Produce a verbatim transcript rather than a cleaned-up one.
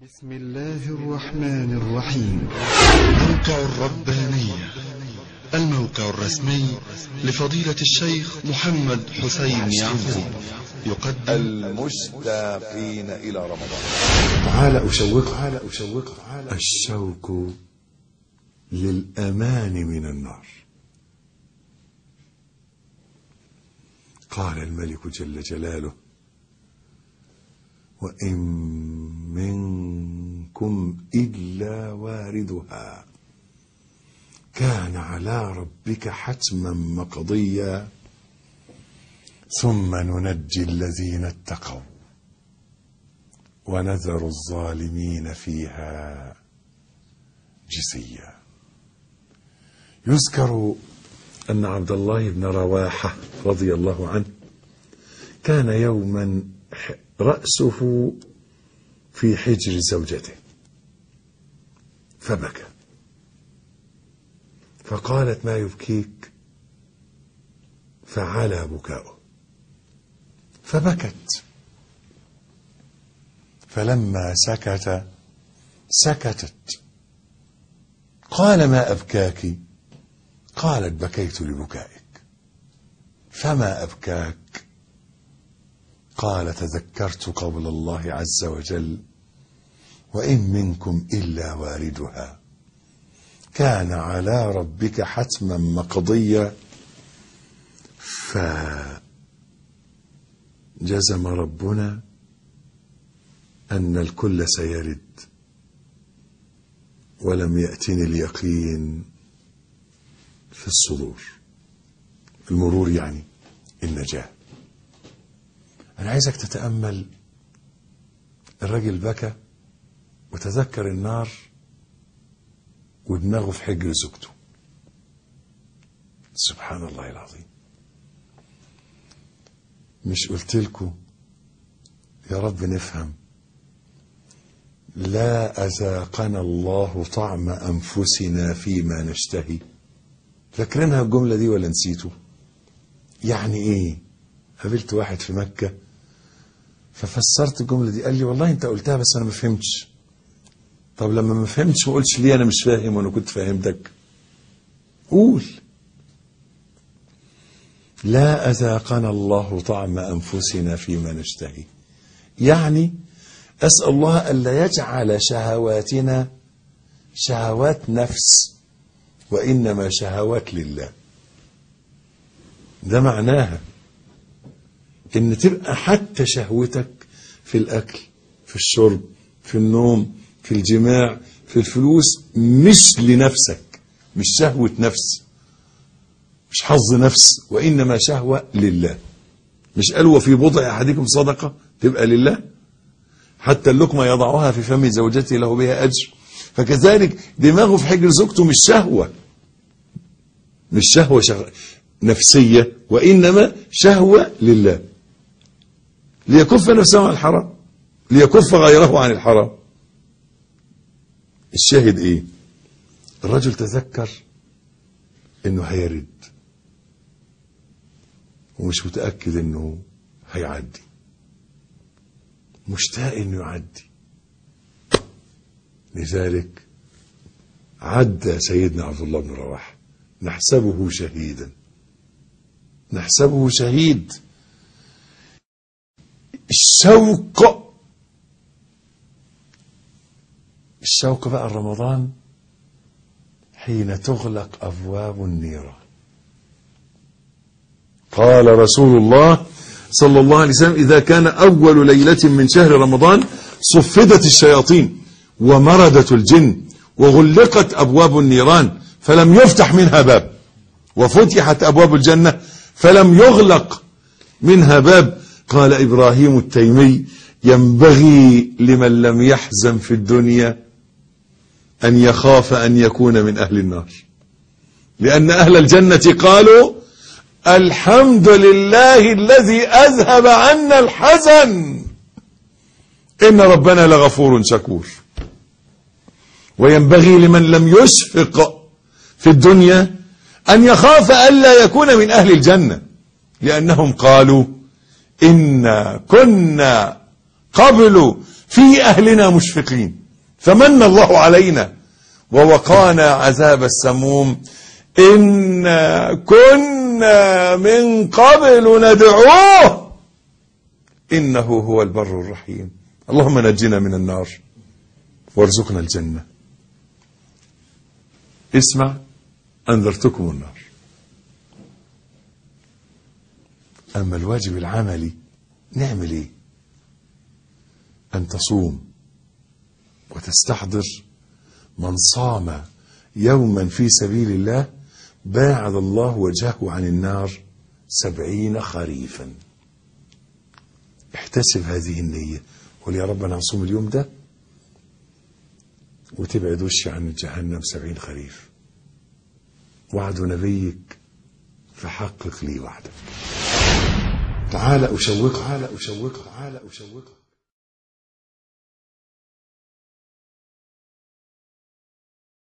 بسم الله الرحمن الرحيم. موقع الربانية، الموقع الرسمي لفضيلة الشيخ محمد حسين يعقوب، يقدم المشتاقين إلى رمضان. تعال أشوق تعال أشوق الشوق للأمان من النار. قال الملك جل جلاله: وإن منكم إلا واردها كان على ربك حتما مقضيا ثم ننجي الذين اتقوا ونذر الظالمين فيها جثيا. يذكر أن عبد الله بن رواحة رضي الله عنه كان يوما رأسه في حجر زوجته فبكى، فقالت: ما يبكيك؟ فعلى بكاؤه فبكت، فلما سكت سكتت. قال: ما أبكاك؟ قالت: بكيت لبكائك. فما أبكاك؟ قال: تذكرت قول الله عز وجل: وإن منكم إلا واردها كان على ربك حتما مقضيا. فجزم ربنا أن الكل سيرد، ولم يأتني اليقين في الصدور. المرور يعني النجاة. أنا عايزك تتأمل، الرجل بكى وتذكر النار ودماغه في حجر زوجته. سبحان الله العظيم. مش قلت لكم يا رب نفهم؟ لا أذاقنا الله طعم أنفسنا فيما نشتهي. فاكرينها الجملة دي ولا نسيتوا؟ يعني إيه؟ قابلت واحد في مكة ففسرت الجملة دي، قال لي: والله انت قلتها بس انا ما فهمتش. طب لما ما فهمتش ما قلتش ليه انا مش فاهم وانا كنت فهمتك؟ قول: لا أذاقنا الله طعم أنفسنا فيما نشتهي. يعني أسأل الله ألا يجعل شهواتنا شهوات نفس، وإنما شهوات لله. ده معناها إن تبقى حتى شهوتك في الأكل، في الشرب، في النوم، في الجماع، في الفلوس، مش لنفسك، مش شهوة نفس، مش حظ نفس، وإنما شهوة لله. مش قال: وفي بضع أحدكم صدقة، تبقى لله. حتى اللقمة يضعها في فم زوجته له بها أجر. فكذلك دماغه في حجر زوجته مش شهوة، مش شهوة شغ... نفسية، وإنما شهوة لله، ليكف نفسه عن الحرام، ليكف غيره عن الحرام. الشاهد ايه؟ الرجل تذكر انه هيرد ومش متأكد انه هيعدي، مشتاق انه يعدي. لذلك عدى سيدنا عبد الله بن رواحة نحسبه شهيدا، نحسبه شهيد. الشوق الشوق بقى رمضان حين تغلق أبواب النيران. قال رسول الله صلى الله عليه وسلم: إذا كان أول ليلة من شهر رمضان صفدت الشياطين ومردت الجن وغلقت أبواب النيران فلم يفتح منها باب، وفتحت أبواب الجنة فلم يغلق منها باب. قال إبراهيم التيمي: ينبغي لمن لم يحزن في الدنيا أن يخاف أن يكون من أهل النار، لأن أهل الجنة قالوا: الحمد لله الذي أذهب عنا الحزن إن ربنا لغفور شكور. وينبغي لمن لم يشفق في الدنيا أن يخاف ألا يكون من أهل الجنة، لأنهم قالوا: إنا كنا قبل في أهلنا مشفقين، فمن الله علينا ووقانا عذاب السموم، إنا كنا من قبل ندعوه إنه هو البر الرحيم. اللهم نجنا من النار وارزقنا الجنة. اسمع، أنذرتكم النار. أما الواجب العملي نعمل إيه؟ أن تصوم وتستحضر من صام يوما في سبيل الله باعد الله وجهه عن النار سبعين خريفا. احتسب هذه النية، قل يا رب أنا هصوم اليوم ده وتبعد وشي عن جهنم سبعين خريف. وعد نبيك فحقق لي وعدك. تعال أشوقك، تعال أشوقك، تعال أشوقك.